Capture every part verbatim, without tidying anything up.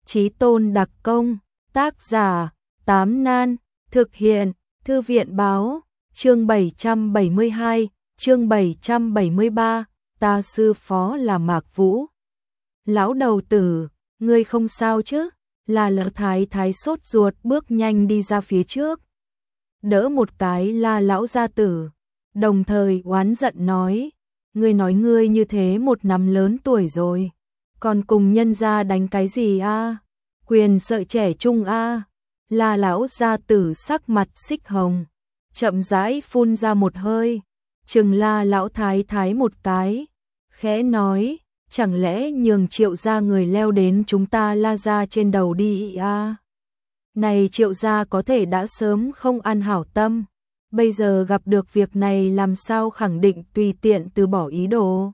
Chí tôn đặc công, tác giả, Tám Nan, thực hiện, Thư viện báo, chương bảy trăm bảy mươi hai, chương bảy trăm bảy mươi ba, ta sư phó là Mạc Vũ. Lão đầu tử, ngươi không sao chứ? Là Lỡ Thái Thái sốt ruột bước nhanh đi ra phía trước. Đỡ một cái La lão gia tử, đồng thời oán giận nói, ngươi nói ngươi như thế một năm lớn tuổi rồi, còn cùng nhân gia đánh cái gì a? Quyền sợ trẻ trung a? La lão gia tử sắc mặt xích hồng, chậm rãi phun ra một hơi, chừng La lão thái thái một cái, khẽ nói, chẳng lẽ nhường Triệu gia người leo đến chúng ta La gia trên đầu đi a? Này Triệu gia có thể đã sớm không ăn hảo tâm, bây giờ gặp được việc này làm sao khẳng định tùy tiện từ bỏ ý đồ.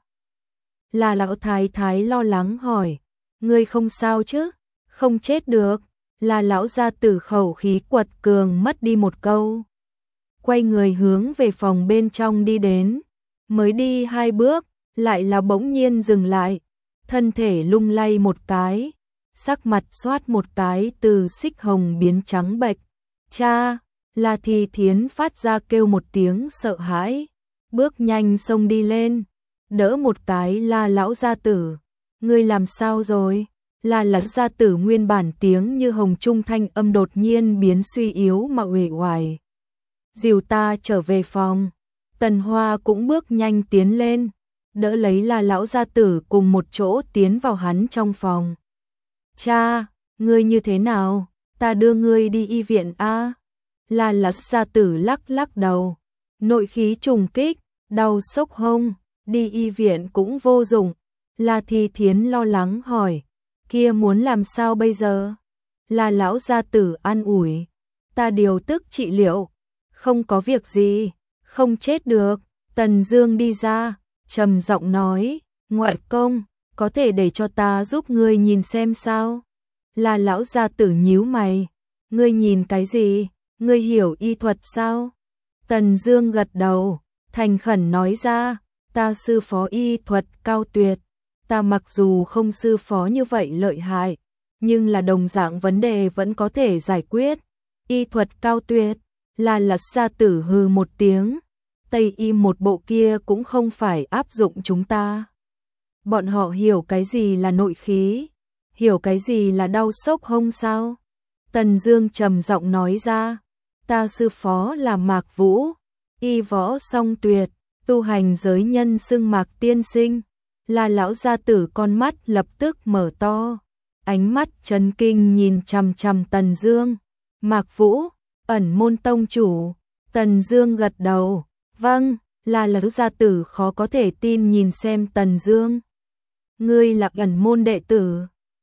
La lão thái thái lo lắng hỏi, ngươi không sao chứ? Không chết được. La lão gia tử khẩu khí quật cường mất đi một câu. Quay người hướng về phòng bên trong đi đến, mới đi hai bước, lại là bỗng nhiên dừng lại, thân thể lung lay một cái, sắc mặt xoát một cái từ xích hồng biến trắng bệch. Cha! La Thi Thiến phát ra kêu một tiếng sợ hãi, bước nhanh xông đi lên, đỡ một cái La lão gia tử. Ngươi làm sao rồi? La lão gia tử nguyên bản tiếng như hồng trung thanh âm đột nhiên biến suy yếu mà uể oải. Dìu ta trở về phòng. Tần Hoa cũng bước nhanh tiến lên, đỡ lấy La lão gia tử cùng một chỗ tiến vào hắn trong phòng. Cha, ngươi như thế nào? Ta đưa ngươi đi y viện a. La lão gia tử lắc lắc đầu, nội khí trùng kích, đau sốc hông, đi y viện cũng vô dụng. La Thi Thiến lo lắng hỏi, kia muốn làm sao bây giờ? La lão gia tử an ủi, ta điều tức trị liệu, không có việc gì, không chết được. Tần Dương đi ra, trầm giọng nói, ngoại công, có thể để cho ta giúp ngươi nhìn xem sao? La lão gia tử nhíu mày, ngươi nhìn cái gì? Ngươi hiểu y thuật sao? Tần Dương gật đầu, thành khẩn nói ra, ta sư phó y thuật cao tuyệt, ta mặc dù không sư phó như vậy lợi hại, nhưng là đồng dạng vấn đề vẫn có thể giải quyết. Y thuật cao tuyệt, là lật gia tử hừ một tiếng, Tây y một bộ kia cũng không phải áp dụng chúng ta. Bọn họ hiểu cái gì là nội khí, hiểu cái gì là đau sốc hông sao? Tần Dương trầm giọng nói ra, ta sư phó là Mạc Vũ, y võ song tuyệt, tu hành giới nhân xưng Mạc tiên sinh. La lão gia tử con mắt lập tức mở to, ánh mắt chấn kinh nhìn chằm chằm Tần Dương. Mạc Vũ, ẩn môn tông chủ. Tần Dương gật đầu, vâng. La lão gia tử khó có thể tin nhìn xem Tần Dương. Ngươi là ẩn môn đệ tử?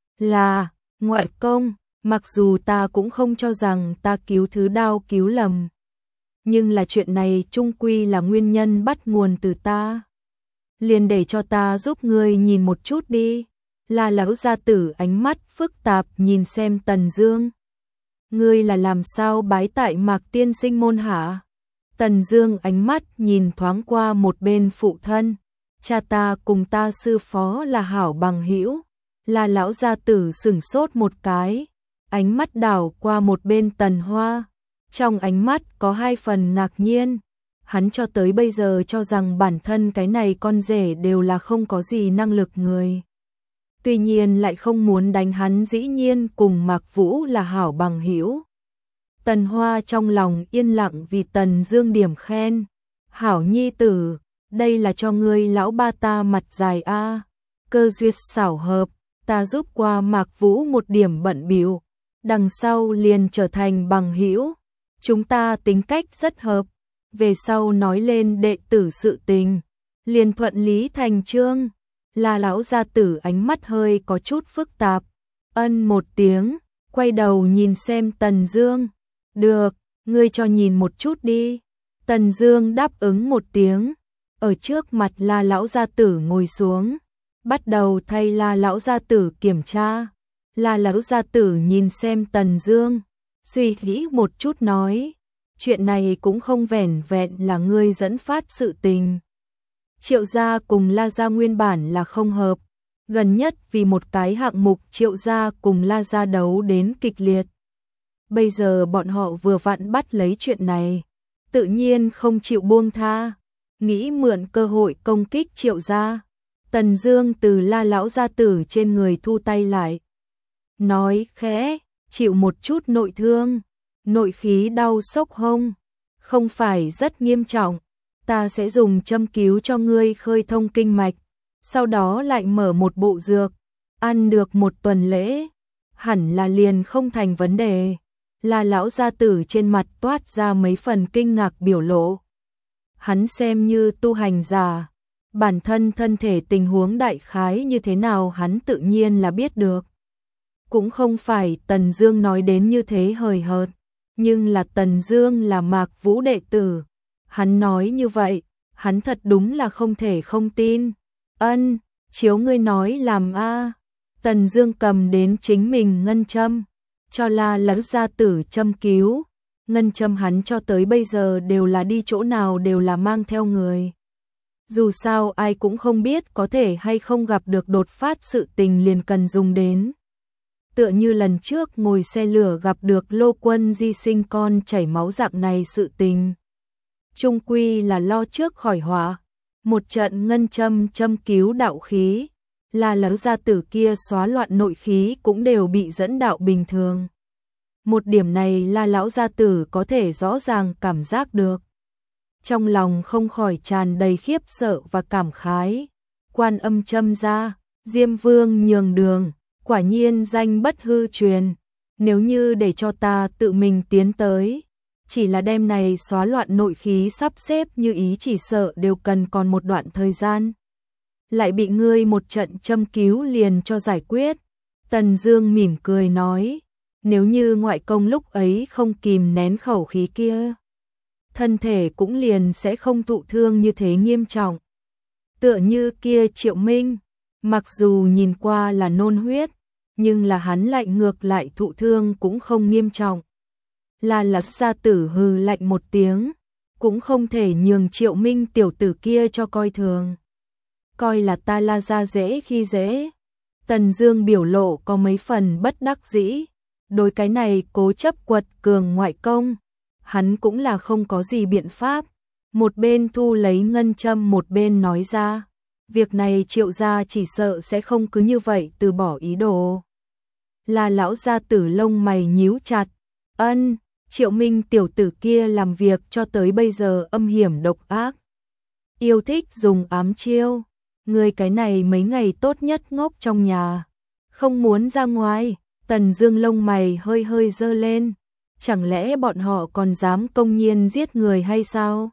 Là, ngoại công. Mặc dù ta cũng không cho rằng ta cứu thứ đao cứu lầm, nhưng là chuyện này chung quy là nguyên nhân bắt nguồn từ ta. Liền để cho ta giúp ngươi nhìn một chút đi. La lão gia tử ánh mắt phức tạp nhìn xem Tần Dương. Ngươi là làm sao bái tại Mạc tiên sinh môn hả? Tần Dương ánh mắt nhìn thoáng qua một bên phụ thân. Cha ta cùng ta sư phó là hảo bằng hữu. La lão gia tử sững sốt một cái, ánh mắt đảo qua một bên Tần Hoa, trong ánh mắt có hai phần ngạc nhiên. Hắn cho tới bây giờ cho rằng bản thân cái này con rể đều là không có gì năng lực người. Tuy nhiên lại không muốn đánh hắn, dĩ nhiên cùng Mạc Vũ là hảo bằng hữu. Tần Hoa trong lòng yên lặng vì Tần Dương điểm khen. Hảo nhi tử, đây là cho ngươi lão ba ta mặt dài a. Cơ duyệt xảo hợp, ta giúp qua Mạc Vũ một điểm bận bịu, đằng sau liền trở thành bằng hữu. Chúng ta tính cách rất hợp, về sau nói lên đệ tử sự tình, liền thuận lý thành chương. La lão gia tử ánh mắt hơi có chút phức tạp, ân một tiếng, quay đầu nhìn xem Tần Dương. Được, ngươi cho nhìn một chút đi. Tần Dương đáp ứng một tiếng, ở trước mặt La lão gia tử ngồi xuống, bắt đầu thay La lão gia tử kiểm tra. La lão gia tử nhìn xem Tần Dương, suy nghĩ một chút nói, chuyện này cũng không vẻn vẹn là ngươi dẫn phát sự tình. Triệu gia cùng La gia nguyên bản là không hợp, Gần nhất vì một cái hạng mục Triệu gia cùng La gia đấu đến kịch liệt. Bây giờ bọn họ vừa vặn bắt lấy chuyện này, tự nhiên không chịu buông tha, nghĩ mượn cơ hội công kích Triệu gia. Tần Dương từ La lão gia tử trên người thu tay lại, nói khẽ, chịu một chút nội thương, nội khí đau sốc hông, không phải rất nghiêm trọng, ta sẽ dùng châm cứu cho ngươi khơi thông kinh mạch, sau đó lại mở một bộ dược, ăn được một tuần lễ, hẳn là liền không thành vấn đề. La lão gia tử trên mặt toát ra mấy phần kinh ngạc biểu lộ. Hắn xem như tu hành giả, bản thân thân thể tình huống đại khái như thế nào hắn tự nhiên là biết được. Cũng không phải Tần Dương nói đến như thế hời hợt, nhưng là Tần Dương là Mạc Vũ đệ tử, hắn nói như vậy, hắn thật đúng là không thể không tin. Ân, chiếu ngươi nói làm a. Tần Dương cầm đến chính mình ngân châm, cho La lão gia tử châm cứu, ngân châm hắn cho tới bây giờ đều là đi chỗ nào đều là mang theo người. Dù sao ai cũng không biết có thể hay không gặp được đột phát sự tình liền cần dùng đến. Tựa như lần trước ngồi xe lửa gặp được Lô Quân Di sinh con chảy máu dạng này sự tình. Trung quy là lo trước khỏi họa, một trận ngân châm châm cứu đạo khí, La lão gia tử kia xóa loạn nội khí cũng đều bị dẫn đạo bình thường. Một điểm này La lão gia tử có thể rõ ràng cảm giác được. Trong lòng không khỏi tràn đầy khiếp sợ và cảm khái. Quan Âm châm ra, Diêm Vương nhường đường, quả nhiên danh bất hư truyền. Nếu như để cho ta tự mình tiến tới, chỉ là đêm này xóa loạn nội khí sắp xếp như ý chỉ sợ đều cần còn một đoạn thời gian. Lại bị ngươi một trận châm cứu liền cho giải quyết. Tần Dương mỉm cười nói, nếu như ngoại công lúc ấy không kìm nén khẩu khí kia, thân thể cũng liền sẽ không thụ thương như thế nghiêm trọng. Tựa như kia Triệu Minh, mặc dù nhìn qua là nôn huyết, nhưng là hắn lại ngược lại thụ thương cũng không nghiêm trọng. La lão gia tử hừ lạnh một tiếng, cũng không thể nhường Triệu Minh tiểu tử kia cho coi thường. Coi là ta La gia dễ khi dễ. Tần Dương biểu lộ có mấy phần bất đắc dĩ, đối cái này cố chấp quật cường ngoại công, hắn cũng là không có gì biện pháp. Một bên thu lấy ngân châm một bên nói ra, việc này Triệu gia chỉ sợ sẽ không cứ như vậy từ bỏ ý đồ. La lão gia tử lông mày nhíu chặt, ân, Triệu Minh tiểu tử kia làm việc cho tới bây giờ âm hiểm độc ác, yêu thích dùng ám chiêu, người cái này mấy ngày tốt nhất ngốc trong nhà, không muốn ra ngoài. Tần Dương lông mày hơi hơi giơ lên, chẳng lẽ bọn họ còn dám công nhiên giết người hay sao?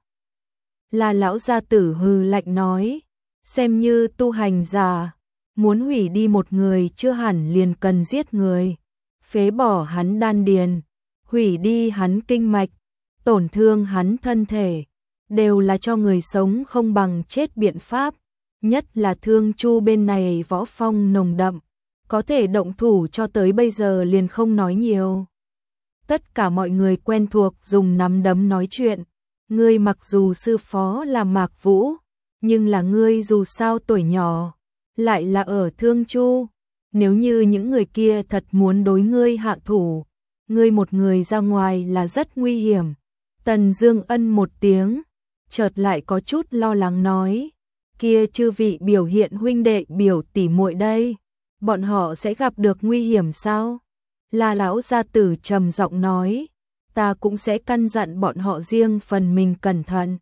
La lão gia tử hừ lạnh nói, xem như tu hành giả, muốn hủy đi một người chưa hẳn liền cần giết người, phế bỏ hắn đan điền, hủy đi hắn kinh mạch, tổn thương hắn thân thể, đều là cho người sống không bằng chết biện pháp, nhất là Thương Chu bên này võ phong nồng đậm, có thể động thủ cho tới bây giờ liền không nói nhiều. Tất cả mọi người quen thuộc dùng nắm đấm nói chuyện, ngươi mặc dù sư phó là Mạc Vũ, nhưng là ngươi dù sao tuổi nhỏ, lại là ở Thương Chu, nếu như những người kia thật muốn đối ngươi hạ thủ, ngươi một người ra ngoài là rất nguy hiểm. Tần Dương ân một tiếng, chợt lại có chút lo lắng nói, kia chư vị biểu hiện huynh đệ biểu tỷ muội đây, bọn họ sẽ gặp được nguy hiểm sao? La lão gia tử trầm giọng nói, ta cũng sẽ căn dặn bọn họ riêng phần mình cẩn thận.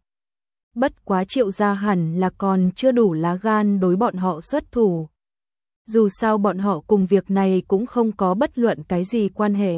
Bất quá Triệu gia hẳn là còn chưa đủ lá gan đối bọn họ xuất thủ. Dù sao bọn họ cùng việc này cũng không có bất luận cái gì quan hệ.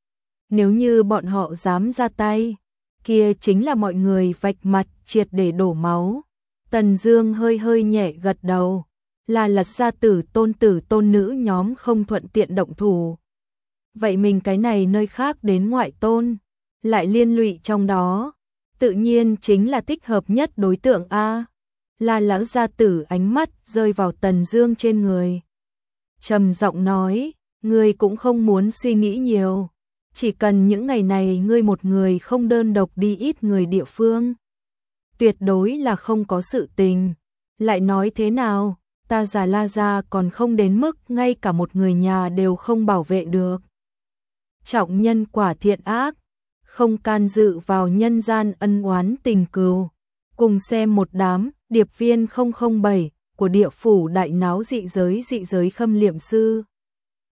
Nếu như bọn họ dám ra tay, kia chính là mọi người vạch mặt triệt để đổ máu. Tần Dương hơi hơi nhẹ gật đầu, là lật gia tử tôn tử tôn nữ nhóm không thuận tiện động thủ. Vậy mình cái này nơi khác đến ngoại tôn, lại liên lụy trong đó, tự nhiên chính là thích hợp nhất đối tượng a. La lão gia tử ánh mắt rơi vào Tần Dương trên người, trầm giọng nói, ngươi cũng không muốn suy nghĩ nhiều, chỉ cần những ngày này ngươi một người không đơn độc đi ít người địa phương, tuyệt đối là không có sự tình. Lại nói thế nào, ta già La gia còn không đến mức ngay cả một người nhà đều không bảo vệ được. Trọng nhân quả thiện ác, không can dự vào nhân gian ân oán tình cừu. Cùng xem một đám điệp viên không không bảy của địa phủ đại náo dị giới dị giới Khâm Liệm Sư.